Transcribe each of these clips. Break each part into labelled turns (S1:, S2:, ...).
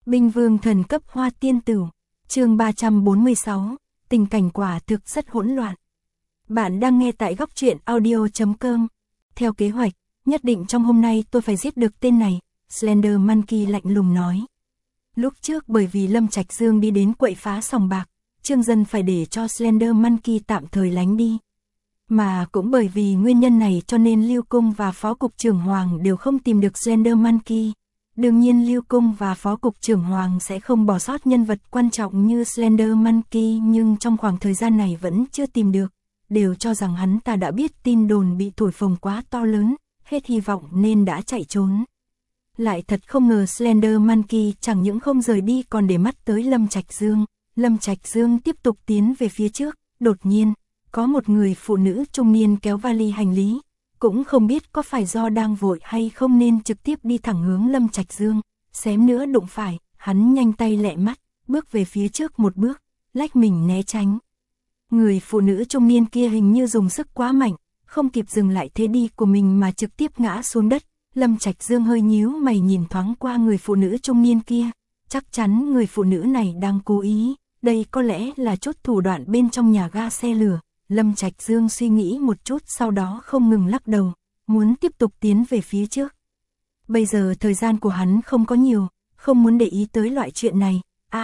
S1: Binh vương thần cấp hoa tiên tử, chương 346, tình cảnh quả thực rất hỗn loạn. Bạn đang nghe tại góc truyện audio.com. Theo kế hoạch, nhất định trong hôm nay tôi phải giết được tên này, Slender Monkey lạnh lùng nói. Lúc trước bởi vì Lâm Trạch Dương đi đến quậy phá sòng bạc, Trương Dân phải để cho Slender Monkey tạm thời lánh đi. Mà cũng bởi vì nguyên nhân này cho nên Lưu Cung và Phó Cục trưởng Hoàng đều không tìm được Slender Monkey. Đương nhiên Lưu Cung và Phó Cục trưởng Hoàng sẽ không bỏ sót nhân vật quan trọng như Slender Monkey, nhưng trong khoảng thời gian này vẫn chưa tìm được. Đều cho rằng hắn ta đã biết tin đồn bị thổi phồng quá to lớn, hết hy vọng nên đã chạy trốn. Lại thật không ngờ Slender Monkey chẳng những không rời đi còn để mắt tới Lâm Trạch Dương. Lâm Trạch Dương tiếp tục tiến về phía trước, đột nhiên, có một người phụ nữ trung niên kéo vali hành lý. Cũng không biết có phải do đang vội hay không nên trực tiếp đi thẳng hướng Lâm Trạch Dương, xém nữa đụng phải, hắn nhanh tay lẹ mắt, bước về phía trước một bước, lách mình né tránh. Người phụ nữ trung niên kia hình như dùng sức quá mạnh, không kịp dừng lại thế đi của mình mà trực tiếp ngã xuống đất. Lâm Trạch Dương hơi nhíu mày nhìn thoáng qua người phụ nữ trung niên kia, chắc chắn người phụ nữ này đang cố ý, đây có lẽ là chút thủ đoạn bên trong nhà ga xe lửa. Lâm Trạch Dương suy nghĩ một chút sau đó không ngừng lắc đầu, muốn tiếp tục tiến về phía trước. Bây giờ thời gian của hắn không có nhiều, không muốn để ý tới loại chuyện này.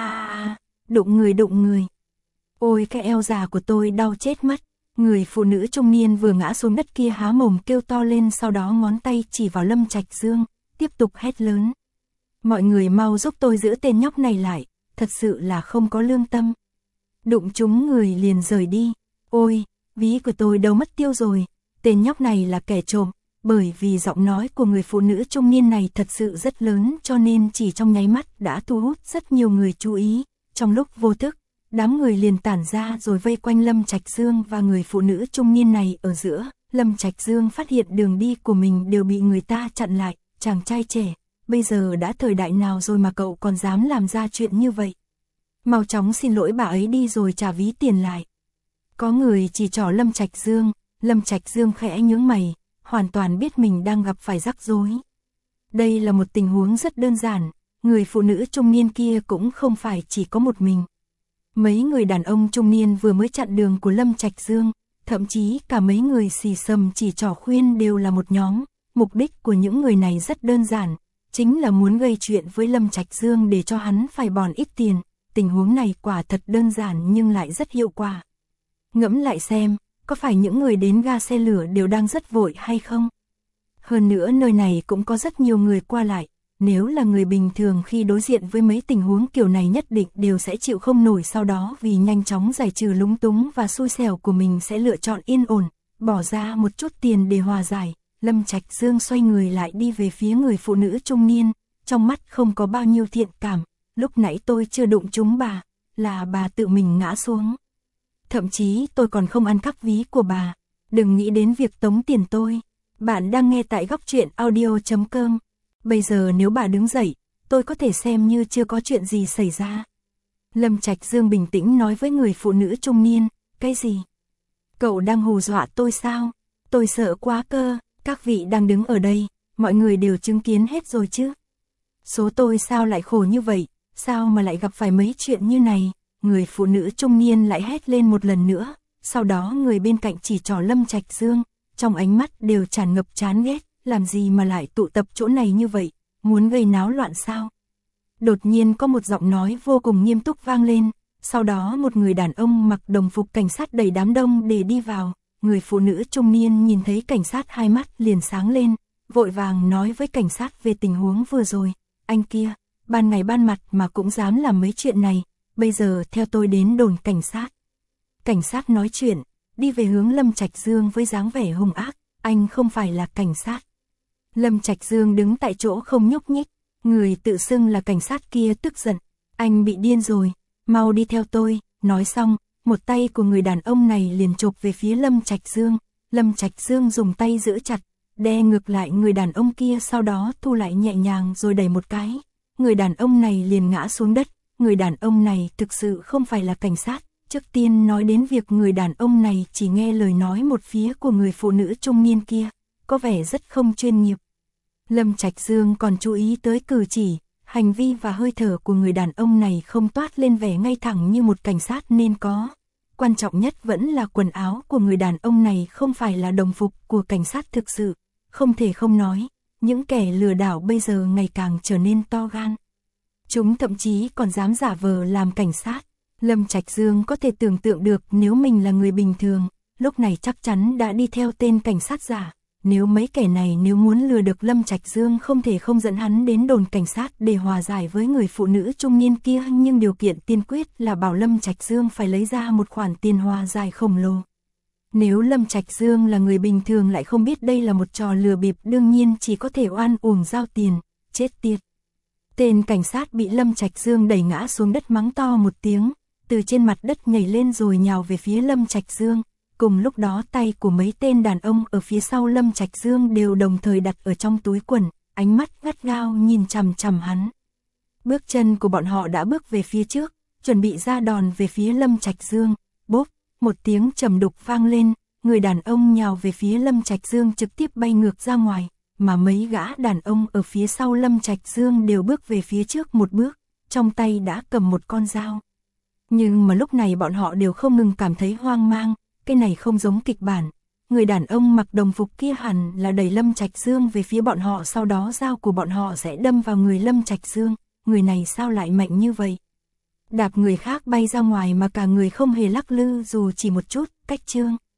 S1: Đụng người. Ôi cái eo già của tôi đau chết mất. Người phụ nữ trung niên vừa ngã xuống đất kia há mồm kêu to lên, sau đó ngón tay chỉ vào Lâm Trạch Dương, tiếp tục hét lớn. Mọi người mau giúp tôi giữ tên nhóc này lại, thật sự là không có lương tâm. Đụng trúng người liền rời đi. Ôi, ví của tôi đâu mất tiêu rồi, tên nhóc này là kẻ trộm, bởi vì giọng nói của người phụ nữ trung niên này thật sự rất lớn cho nên chỉ trong nháy mắt đã thu hút rất nhiều người chú ý. Trong lúc vô thức, đám người liền tản ra rồi vây quanh Lâm Trạch Dương và người phụ nữ trung niên này ở giữa. Lâm Trạch Dương phát hiện đường đi của mình đều bị người ta chặn lại, chàng trai trẻ, bây giờ đã thời đại nào rồi mà cậu còn dám làm ra chuyện như vậy. Mau chóng xin lỗi bà ấy đi rồi trả ví tiền lại. Có người chỉ trỏ Lâm Trạch Dương khẽ nhướng mày, hoàn toàn biết mình đang gặp phải rắc rối. Đây là một tình huống rất đơn giản, người phụ nữ trung niên kia cũng không phải chỉ có một mình. Mấy người đàn ông trung niên vừa mới chặn đường của Lâm Trạch Dương, thậm chí cả mấy người xì xầm chỉ trỏ khuyên đều là một nhóm. Mục đích của những người này rất đơn giản, chính là muốn gây chuyện với Lâm Trạch Dương để cho hắn phải bòn ít tiền. Tình huống này quả thật đơn giản nhưng lại rất hiệu quả. Ngẫm lại xem, có phải những người đến ga xe lửa đều đang rất vội hay không? Hơn nữa nơi này cũng có rất nhiều người qua lại, nếu là người bình thường khi đối diện với mấy tình huống kiểu này nhất định đều sẽ chịu không nổi, sau đó vì nhanh chóng giải trừ lúng túng và xui xẻo của mình sẽ lựa chọn yên ổn, bỏ ra một chút tiền để hòa giải. Lâm Trạch Dương xoay người lại đi về phía người phụ nữ trung niên, trong mắt không có bao nhiêu thiện cảm, lúc nãy tôi chưa đụng trúng bà, là bà tự mình ngã xuống. Thậm chí tôi còn không ăn cắp ví của bà, đừng nghĩ đến việc tống tiền tôi. Bạn đang nghe tại góc truyện audio.com. Bây giờ nếu bà đứng dậy, tôi có thể xem như chưa có chuyện gì xảy ra. Lâm Trạch Dương bình tĩnh nói với người phụ nữ trung niên. Cái gì? Cậu đang hù dọa tôi sao? Tôi sợ quá cơ, các vị đang đứng ở đây, mọi người đều chứng kiến hết rồi chứ. Số tôi sao lại khổ như vậy, sao mà lại gặp phải mấy chuyện như này? Người phụ nữ trung niên lại hét lên một lần nữa, sau đó người bên cạnh chỉ trỏ Lâm Trạch Dương, trong ánh mắt đều tràn ngập chán ghét, làm gì mà lại tụ tập chỗ này như vậy, muốn gây náo loạn sao? Đột nhiên có một giọng nói vô cùng nghiêm túc vang lên, sau đó một người đàn ông mặc đồng phục cảnh sát đẩy đám đông để đi vào. Người phụ nữ trung niên nhìn thấy cảnh sát hai mắt liền sáng lên, vội vàng nói với cảnh sát về tình huống vừa rồi. Anh kia, ban ngày ban mặt mà cũng dám làm mấy chuyện này. Bây giờ theo tôi đến đồn cảnh sát. Cảnh sát nói chuyện, đi về hướng Lâm Trạch Dương với dáng vẻ hung ác. Anh không phải là cảnh sát. Lâm Trạch Dương đứng tại chỗ không nhúc nhích. Người tự xưng là cảnh sát kia tức giận. Anh bị điên rồi, mau đi theo tôi. Nói xong, một tay của người đàn ông này liền chộp về phía Lâm Trạch Dương. Lâm Trạch Dương dùng tay giữ chặt, đè ngược lại người đàn ông kia, sau đó thu lại nhẹ nhàng rồi đẩy một cái. Người đàn ông này liền ngã xuống đất. Người đàn ông này thực sự không phải là cảnh sát. Trước tiên nói đến việc người đàn ông này chỉ nghe lời nói một phía của người phụ nữ trung niên kia, có vẻ rất không chuyên nghiệp. Lâm Trạch Dương còn chú ý tới cử chỉ, Hành vi và hơi thở của người đàn ông này không toát lên vẻ ngay thẳng như một cảnh sát nên có. Quan trọng nhất vẫn là quần áo của người đàn ông này không phải là đồng phục của cảnh sát thực sự. Không thể không nói, những kẻ lừa đảo bây giờ ngày càng trở nên to gan. Chúng thậm chí còn dám giả vờ làm cảnh sát. Lâm Trạch Dương có thể tưởng tượng được nếu mình là người bình thường, lúc này chắc chắn đã đi theo tên cảnh sát giả. Nếu mấy kẻ này nếu muốn lừa được Lâm Trạch Dương không thể không dẫn hắn đến đồn cảnh sát để hòa giải với người phụ nữ trung niên kia, nhưng điều kiện tiên quyết là bảo Lâm Trạch Dương phải lấy ra một khoản tiền hòa giải khổng lồ. Nếu Lâm Trạch Dương là người bình thường lại không biết đây là một trò lừa bịp, đương nhiên chỉ có thể oan uổng giao tiền, chết tiệt. Tên cảnh sát bị Lâm Trạch Dương đẩy ngã xuống đất mắng to một tiếng, từ trên mặt đất nhảy lên rồi nhào về phía Lâm Trạch Dương. Cùng lúc đó tay của mấy tên đàn ông ở phía sau Lâm Trạch Dương đều đồng thời đặt ở trong túi quần, ánh mắt gắt gao nhìn chằm chằm hắn. Bước chân của bọn họ đã bước về phía trước, chuẩn bị ra đòn về phía Lâm Trạch Dương. Bốp, một tiếng trầm đục vang lên, người đàn ông nhào về phía Lâm Trạch Dương trực tiếp bay ngược ra ngoài, mà mấy gã đàn ông ở phía sau Lâm Trạch Dương đều bước về phía trước một bước, trong tay đã cầm một con dao. Nhưng mà lúc này bọn họ đều không ngừng cảm thấy hoang mang. Cái này không giống kịch bản, người đàn ông mặc đồng phục kia hẳn là đẩy Lâm Trạch Dương về phía bọn họ, sau đó dao của bọn họ sẽ đâm vào người Lâm Trạch Dương, người này sao lại mạnh như vậy? Đạp người khác bay ra ngoài mà cả người không hề lắc lư dù chỉ một chút, cách chương.